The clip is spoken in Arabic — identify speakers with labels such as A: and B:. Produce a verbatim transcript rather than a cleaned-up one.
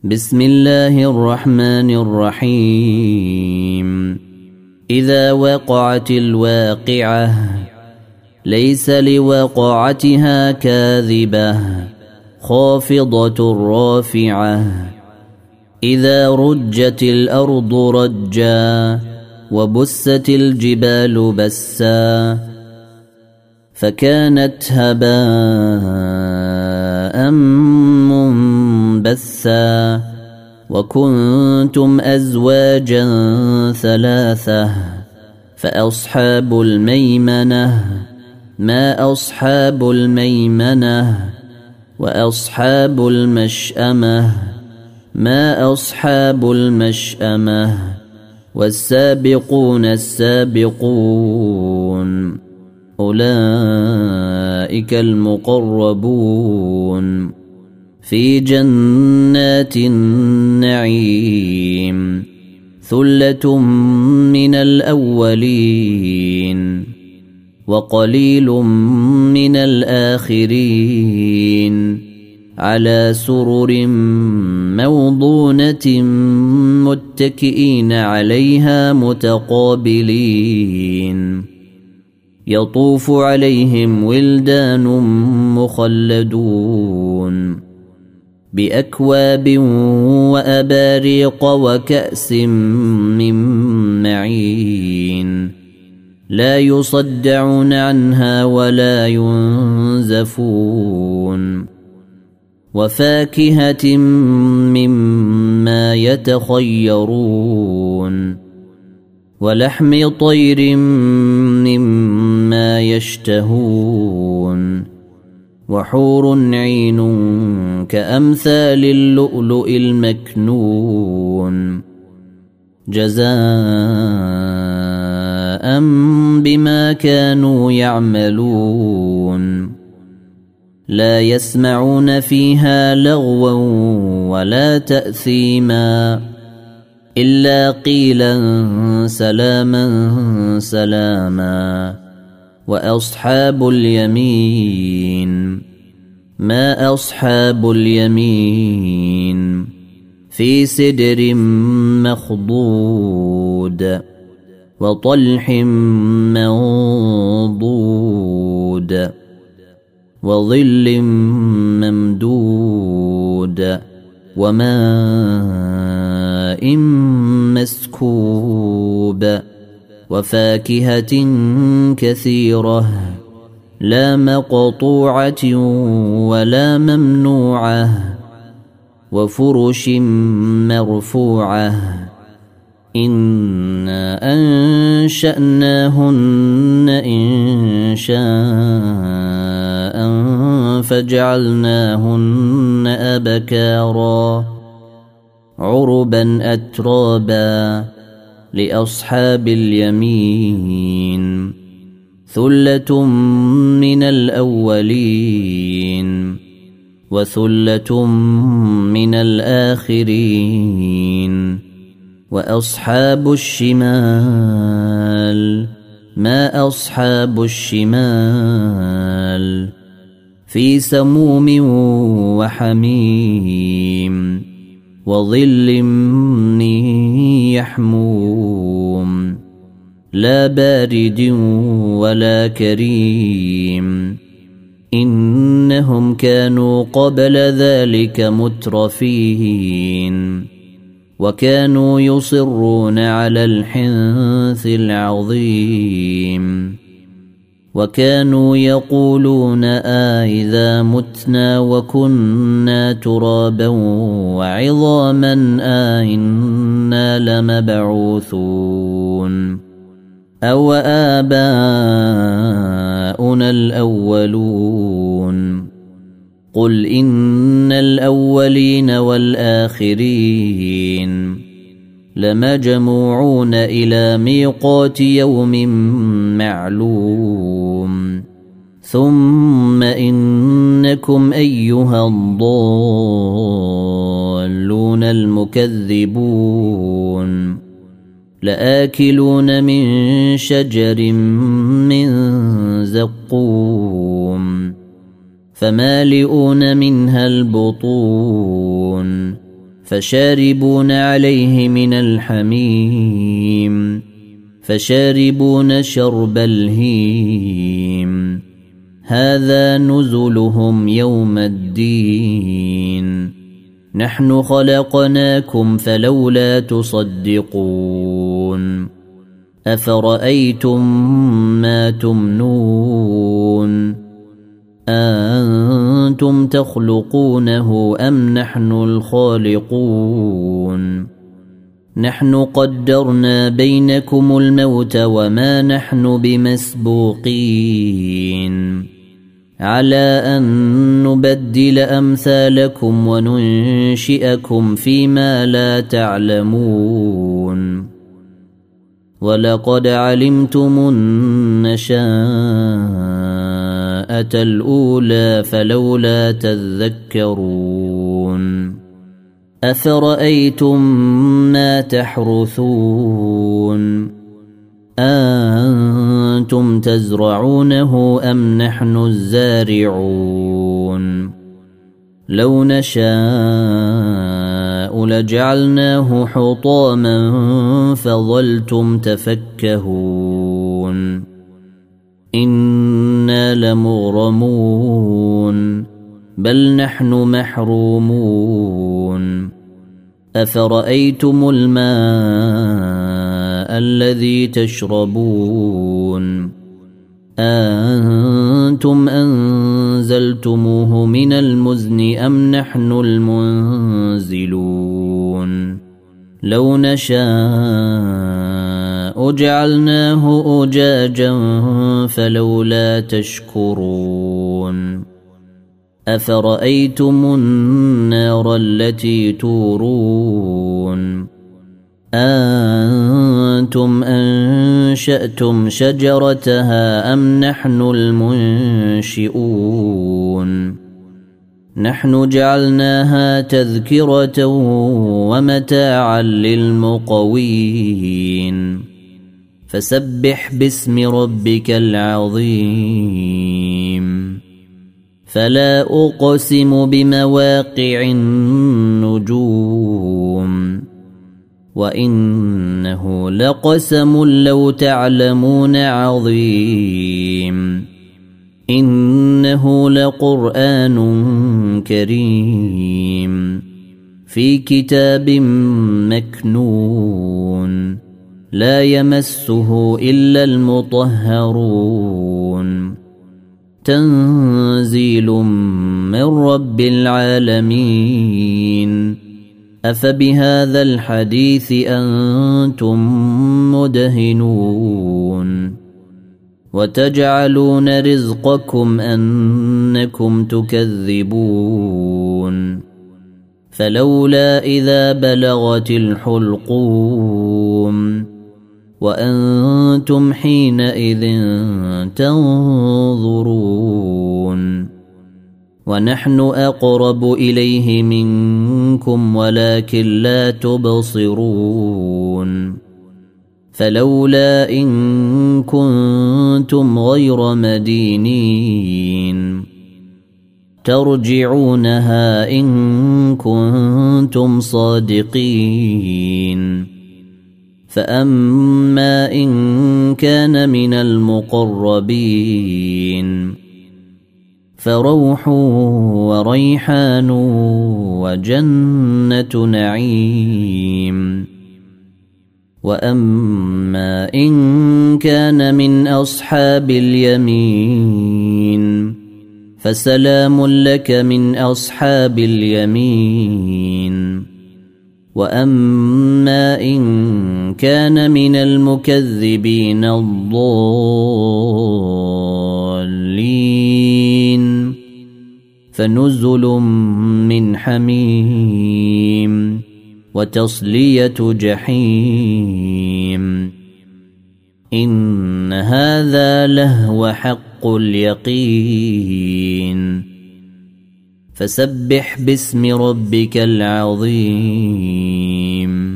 A: بسم الله الرحمن الرحيم إذا وقعت الواقعة ليس لوقعتها كاذبة خافضة رافعة إذا رجت الأرض رجا وبست الجبال بسا فكانت هباء منبثا وكنتم أزواجا ثلاثة فأصحاب الميمنة ما أصحاب الميمنة وأصحاب المشأمة ما أصحاب المشأمة والسابقون السابقون أولئك المقربون في جنات النعيم ثلة من الأولين وقليل من الآخرين على سرر موضونة متكئين عليها متقابلين يطوف عليهم ولدان مخلدون بأكواب وأباريق وكأس من معين لا يصدعون عنها ولا ينزفون وفاكهة مما يتخيرون ولحم طير مما يشتهون وحور عين كأمثال اللؤلؤ المكنون جزاء بما كانوا يعملون لا يسمعون فيها لغوا ولا تأثيما إلا قيلا سلاما سلاما وأصحاب اليمين ما أصحاب اليمين في سدر مخضود وطلح منضود وظل ممدود وماء مسكوب وفاكهة كثيرة لا مقطوعة ولا ممنوعة وفرش مرفوعة إنا أنشأناهن إن شاء فجعلناهن أبكارا عربا أترابا لأصحاب اليمين ثلة من الأولين وثلة من الآخرين وأصحاب الشمال ما أصحاب الشمال في سموم وحميم وظل من يحموم لا بارد ولا كريم إنهم كانوا قبل ذلك مترفين وكانوا يصرون على الحنث العظيم وكانوا يقولون آئذا متنا وكنا ترابا وعظاما آئنا لمبعوثون أو آباؤنا الأولون قل إن الأولين والآخرين لمجموعون إلى ميقات يوم معلوم ثم إنكم أيها الضالون المكذبون لآكلون من شجر من زقوم فمالئون منها البطون فشاربون عليه من الحميم فشاربون شرب الهيم هذا نزلهم يوم الدين نحن خلقناكم فلولا تصدقون أفرأيتم ما تمنون أأنتم تخلقونه أم نحن الخالقون نحن قدرنا بينكم الموت وما نحن بمسبوقين على أن نبدل أمثالكم وننشئكم فيما لا تعلمون ولقد علمتم النشاءة الأولى فلولا تذكرون أفرأيتم ما تحرثون أأنتم تزرعونه أم نحن الزارعون لو نشاء لجعلناه حطاما فظلتم تفكهون إنا لمغرمون بل نحن محرومون أفرأيتم الماء الذي تشربون أأنتم أنزلتموه من المزن أم نحن المنزلون لو نشاء جعلناه أجاجا فلولا تشكرون أفرأيتم النار التي تورون أأنتم أنشأتم شجرتها أم نحن المنشئون نحن جعلناها تذكرة ومتاعا للمقوين فسبح باسم ربك العظيم فلا أقسم بمواقع النجوم وإنه لقسم لو تعلمون عظيم إنه لقرآن كريم في كتاب مكنون لا يمسه إلا المطهرون تنزيل من رب العالمين أفبهذا الحديث أنتم مدهنون وتجعلون رزقكم أنكم تكذبون فلولا إذا بلغت الحلقوم وأنتم حينئذ تنظرون ونحن أقرب إليه منكم ولكن لا تبصرون فلولا إن كنتم غير مدينين ترجعونها إن كنتم صادقين فأما إن كان من المقربين فروح وريحان وجنة نعيم وأما إن كان من أصحاب اليمين فسلام لك من أصحاب اليمين وأما إن كان من المكذبين الضالين فنزل من حميم وتصلية جحيم إن هذا لهو حق اليقين فسبح باسم ربك العظيم